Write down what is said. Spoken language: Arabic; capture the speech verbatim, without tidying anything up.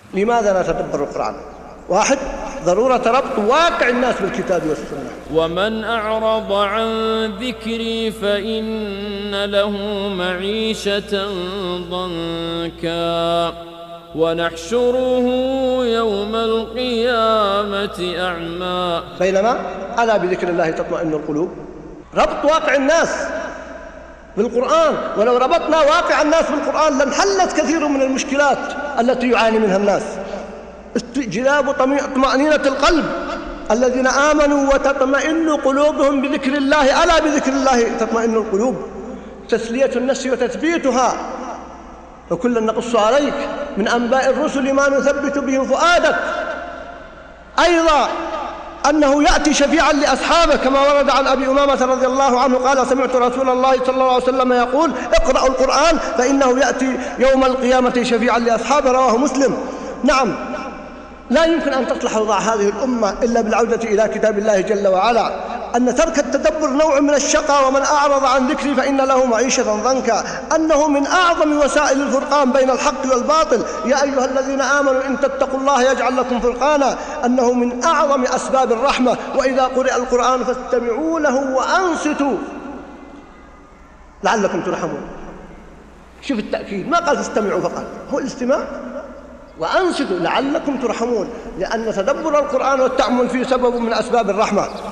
لماذا لا تدبر القرآن؟ واحد، ضرورة ربط واقع الناس بالكتاب والسنة. ومن أعرض عن ذكري فإن له معيشة ضنكا ونحشره يوم القيامة أعمى. بينما ألا بذكر الله تطمئن القلوب. ربط واقع الناس بالقرآن، ولو ربطنا واقع الناس بالقرآن لانحلت كثير من المشكلات التي يعاني منها الناس. استجلاب طمأنينة القلب، الذين آمنوا وتطمئن قلوبهم بذكر الله، ألا بذكر الله تطمئن القلوب. تسلية النفس وتثبيتها، وكلا نقص عليك من أنباء الرسل ما نثبت به فؤادك. أيضا أنه يأتي شفيعا لأصحابه كما ورد عن أبي أمامة رضي الله عنه قال سمعت رسول الله صلى الله عليه وسلم يقول اقرأوا القرآن فإنه يأتي يوم القيامة شفيعا لأصحابه، رواه مسلم. نعم، لا يمكن أن تصلح أوضاع هذه الأمة إلا بالعودة إلى كتاب الله جل وعلا. أن ترك التدبر نوع من الشقاء، ومن أعرض عن ذكري فإن له معيشة ضنكا، أنه من أعظم وسائل الفرقان بين الحق والباطل. يا أيها الذين آمنوا إن تتقوا الله يجعل لكم فرقانا، أنه من أعظم أسباب الرحمة. وإذا قرئ القرآن فاستمعوا له وأنصتوا لعلكم ترحمون. شوف التأكيد، ما قال فاستمعوا فقط، هو الاستماع وأنصتوا لعلكم ترحمون، لأن تدبر القرآن والتأمل فيه سبب من أسباب الرحمة.